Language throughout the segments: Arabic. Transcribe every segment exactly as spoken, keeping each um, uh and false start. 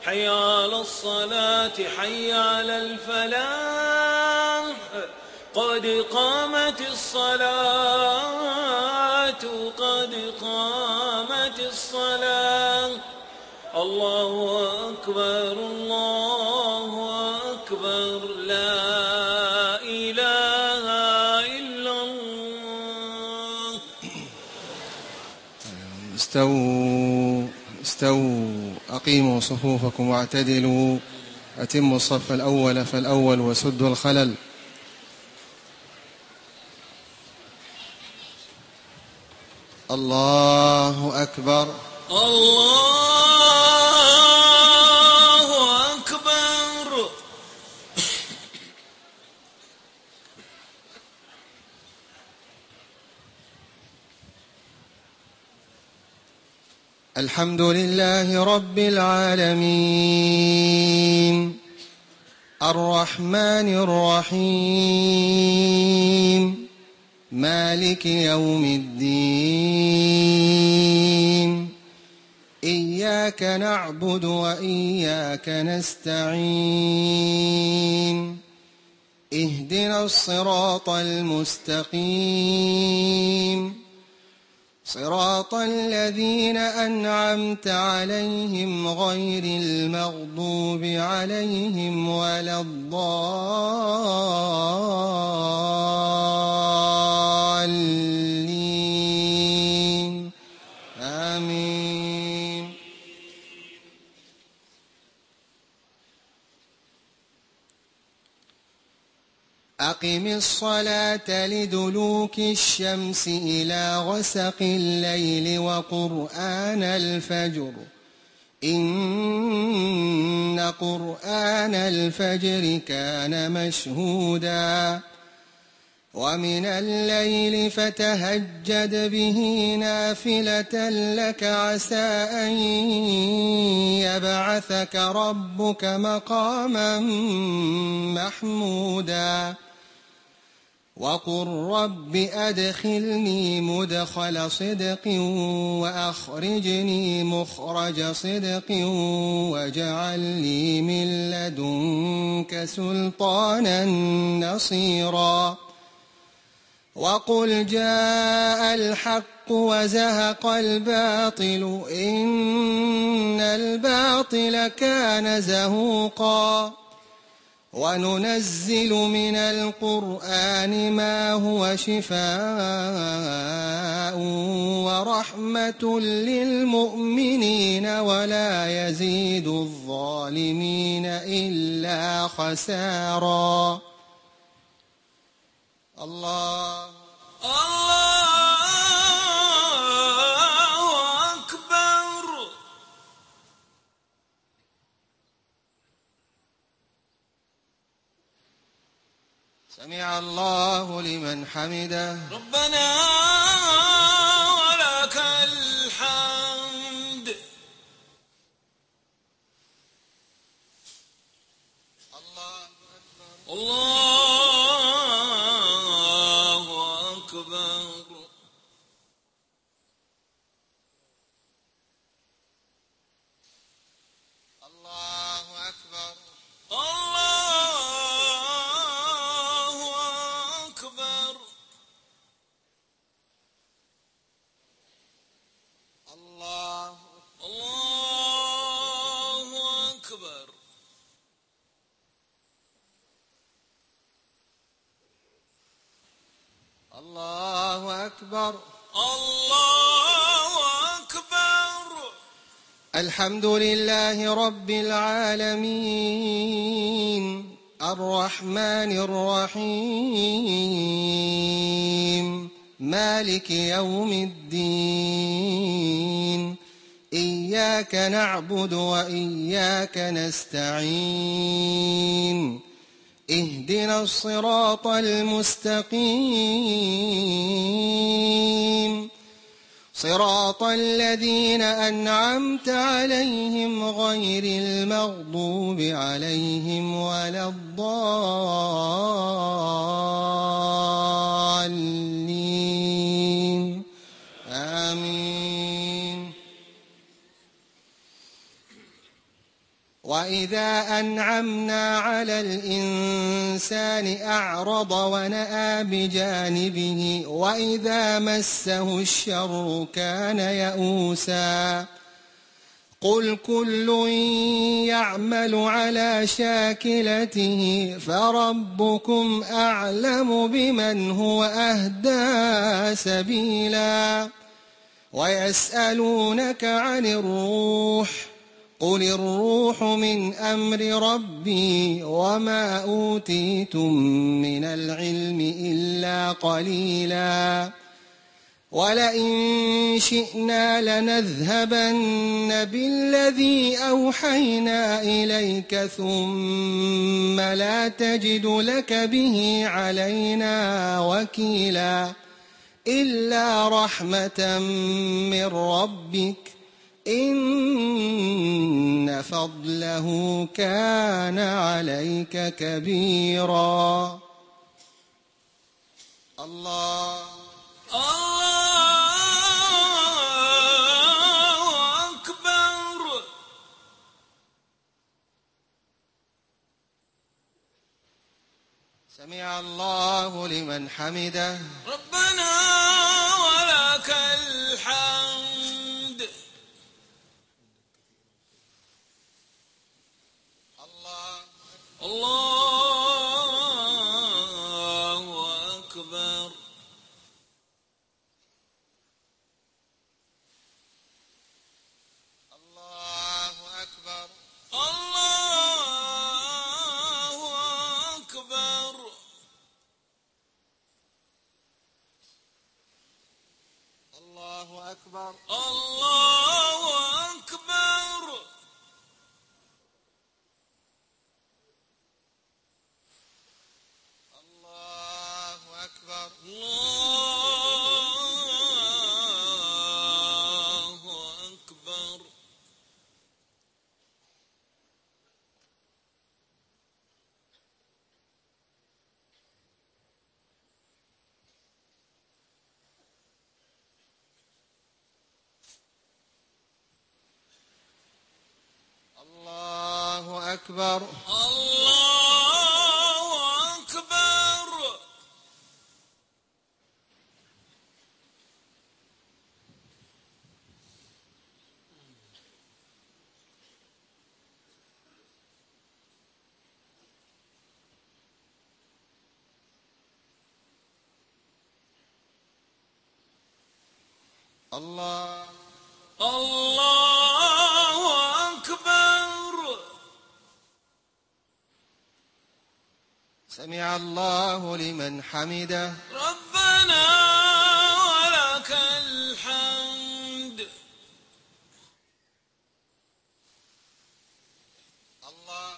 حي على الصلاة حي على الفلاح قد قامت الصلاة قد قامت الصلاة الله أكبر الله أكبر لا إله إلا الله. استووا استووا أقيموا صفوفكم واعتدلوا أتموا الصف الأول فالأول وسدوا الخلل. الله أكبر الله أكبر. الحمد لله رب العالمين الرحمن الرحيم مالك يوم الدين إياك نعبد وإياك نستعين اهدنا الصراط المستقيم صراط الذين أنعمت عليهم غير المغضوب عليهم ولا الضالين آمين. أقم الصلاة لدلوك الشمس إلى غسق الليل وقرآن الفجر إن قرآن الفجر كان مشهودا ومن الليل فتهجد به نافلة لك عسى أن يبعثك ربك مقاما محمودا وقل رب أدخلني مدخل صدق وأخرجني مخرج صدق واجعل لي من لدنك سلطانا نصيرا وقل جاء الحق وزهق الباطل إن الباطل كان زهوقا وننزل من القرآن ما هو شفاء ورحمة للمؤمنين ولا يزيد الظالمين إلا خسارا. الله الله أكبر. سمع الله لمن حمده ربنا ولك الحمد. الله أكبر الله أكبر. الله أكبر الله أكبر. الله الله أكبر. الله أكبر الله أكبر. الحمد لله رب العالمين الرحمن الرحيم مالك يوم الدين إياك نعبد وإياك نستعين اهدنا الصراط المستقيم صراط الذين أنعمت عليهم غير المغضوب عليهم ولا الضالين آمين. وإذا أنعمنا على الإنسان أعرض ونأى بجانبه وإذا مسه الشر كان يئوسا قل كل يعمل على شاكلته فربكم أعلم بمن هو أهدى سبيلا ويسألونك عن الروح قل الروح من أمر ربي وما أوتيتم من العلم إلا قليلا ولئن شئنا لنذهبن بالذي أوحينا إليك ثم لا تجد لك به علينا وكيلا إلا رحمة من ربك إن فضله كان عليك كبيرا. الله الله أكبر. سمع الله لمن حمده. ربنا ولك الحمد. الله الله أكبر. الله أكبر. الله أكبر. الله أكبر. الله أكبر. الله أكبر. الله أكبر. الله أكبر. الله أكبر. الله الله أكبر. سمع الله لمن حمده. ربنا ولك الحمد. الله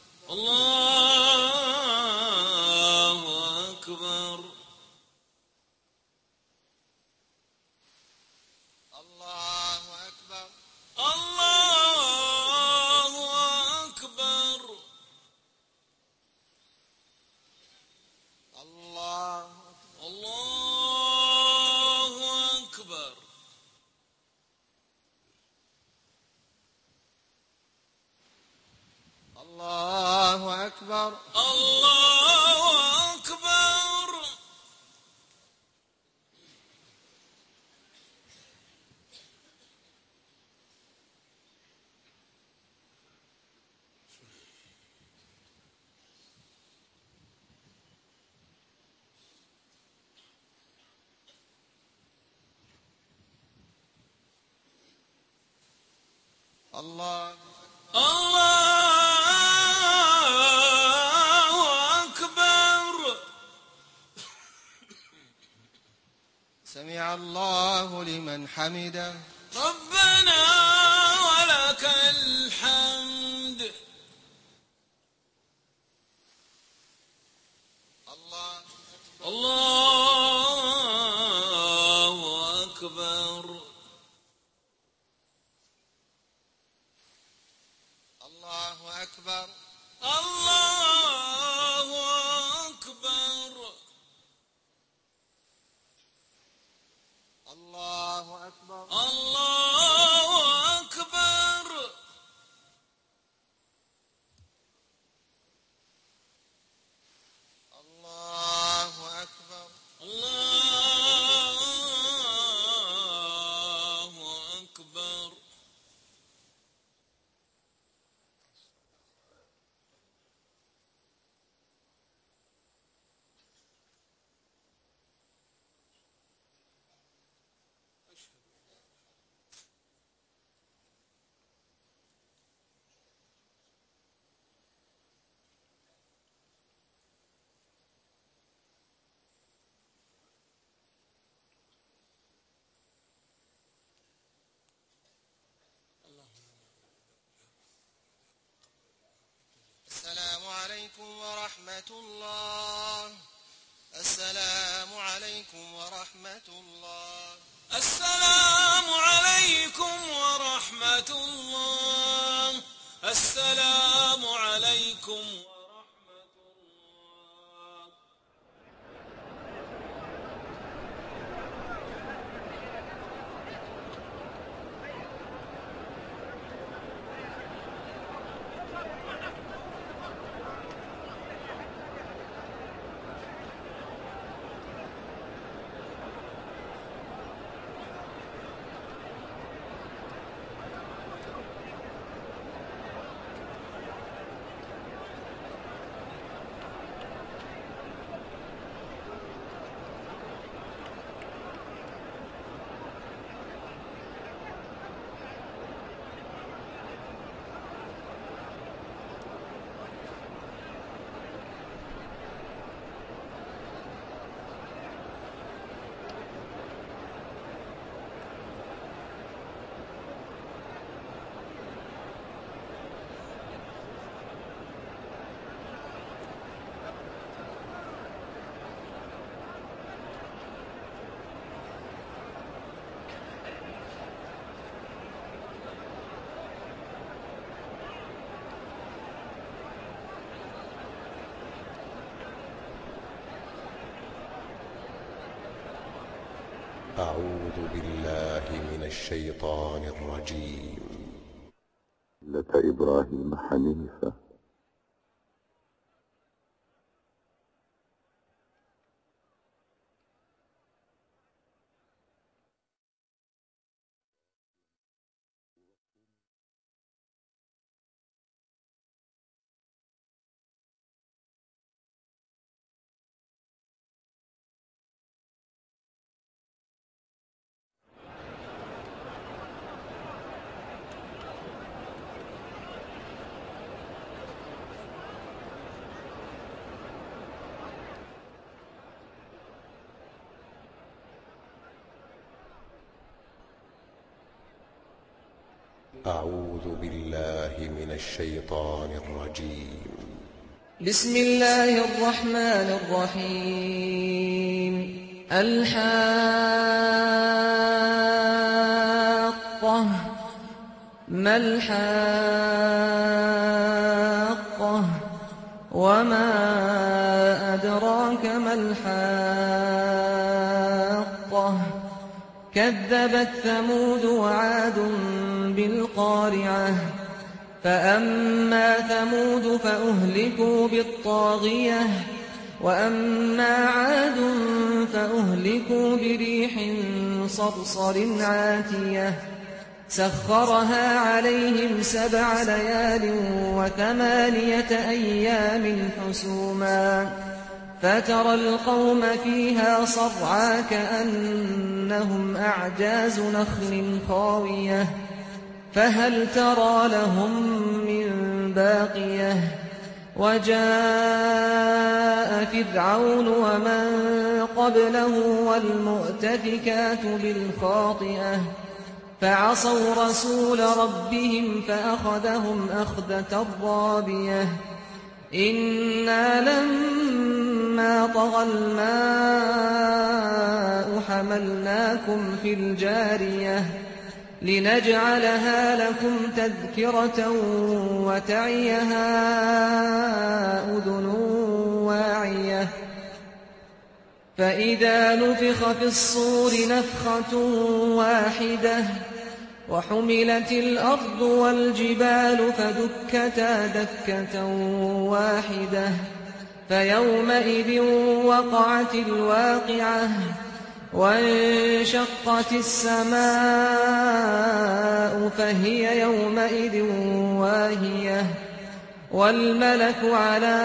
الله أكبر. الله أكبر. الله أكبر. الله الله أكبر. الله أكبر. الله أكبر. الله الله أكبر. سمع الله لمن حمده. ربنا ولك الحمد. الله الله أكبر. الله أكبر. الله أكبر. الله أكبر. الله أكبر. عليكم ورحمة الله. السلام عليكم ورحمة الله. السلام عليكم ورحمة الله. السلام عليكم ورحمة الله. أعوذ بالله من الشيطان الرجيم. ملة إبراهيم حنيفة. أعوذ بالله من الشيطان الرجيم. بسم الله الرحمن الرحيم. الحاقة. ما الحاقة وما أدراك ما الحاقة. كذبت ثمود وعاد بالقارعة. فأما ثمود فأهلكوا بالطاغية وأما عاد فأهلكوا بريح صرصر عاتية سخرها عليهم سبع ليال وثمانية أيام حسوما فترى القوم فيها صرعى كأنهم أعجاز نخل خاوية فهل ترى لهم من باقية. وجاء فرعون ومن قبله والمؤتفكات بالخاطئة فعصوا رسول ربهم فأخذهم أخذة رابية. إنا لما طغى الماء حملناكم في الجارية لنجعلها لكم تذكرة وتعيها أذن واعية. فإذا نفخ في الصور نفخة واحدة وحملت الأرض والجبال فدكتا دكة واحدة فيومئذ وقعت الواقعة وانشقت السماء فهي يومئذ واهية والملك على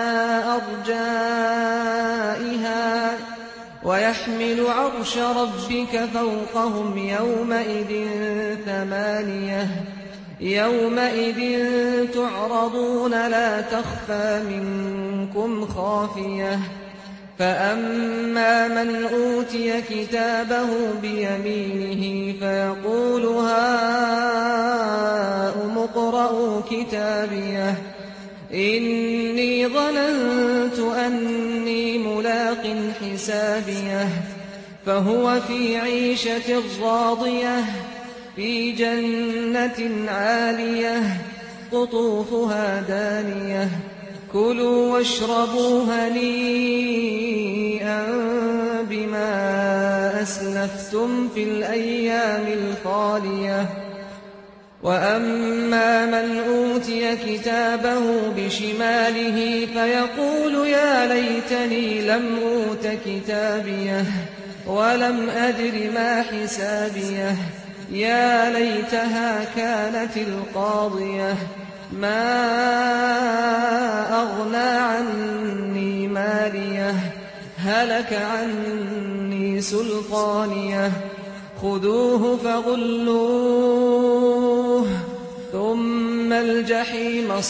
أرجائها ويحمل عرش ربك فوقهم يومئذ ثمانية يومئذ تعرضون لا تخفى منكم خافية. فأما من أوتي كتابه بيمينه فيقول هاؤم اقرءوا كتابيه إني إني ظننت أني ملاق حسابيه فهو في عيشة راضية في جنة عالية قطوفها دانية كلوا واشربوا هنيئا بما أسلفتم في الأيام الخالية وأما من أوتي كتابه بشماله فيقول يا ليتني لم أوت كتابيه ولم أدر ما حسابيه يا ليتها كانت القاضية ما أغنى عني ماليه هلك عني سلطانيه خذوه فغلوه ثم الجحيم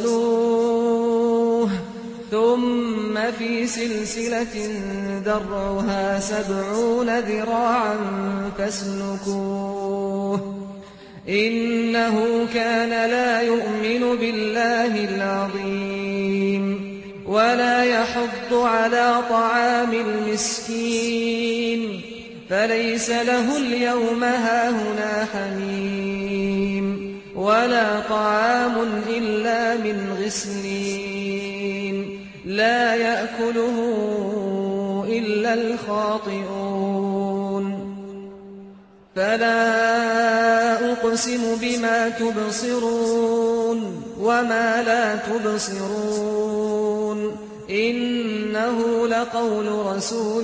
صلوه ثم في سلسلة درعها سبعون ذراعا فاسلكوه إنه كان لا يؤمن بالله العظيم ولا يحض على طعام المسكين فليس له اليوم هاهنا حميم ولا طعام إلا من غسلين لا يأكله إلا الخاطئون فلا أقسم بما تبصرون وما لا تبصرون إنه لقول رسول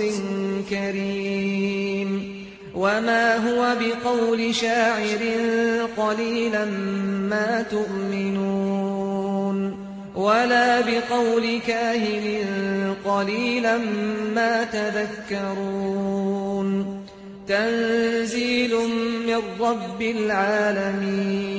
كريم وما هو بقول شاعر قليلا ما تؤمنون ولا بقول كاهن قليلا ما تذكرون تنزيل من رب العالمين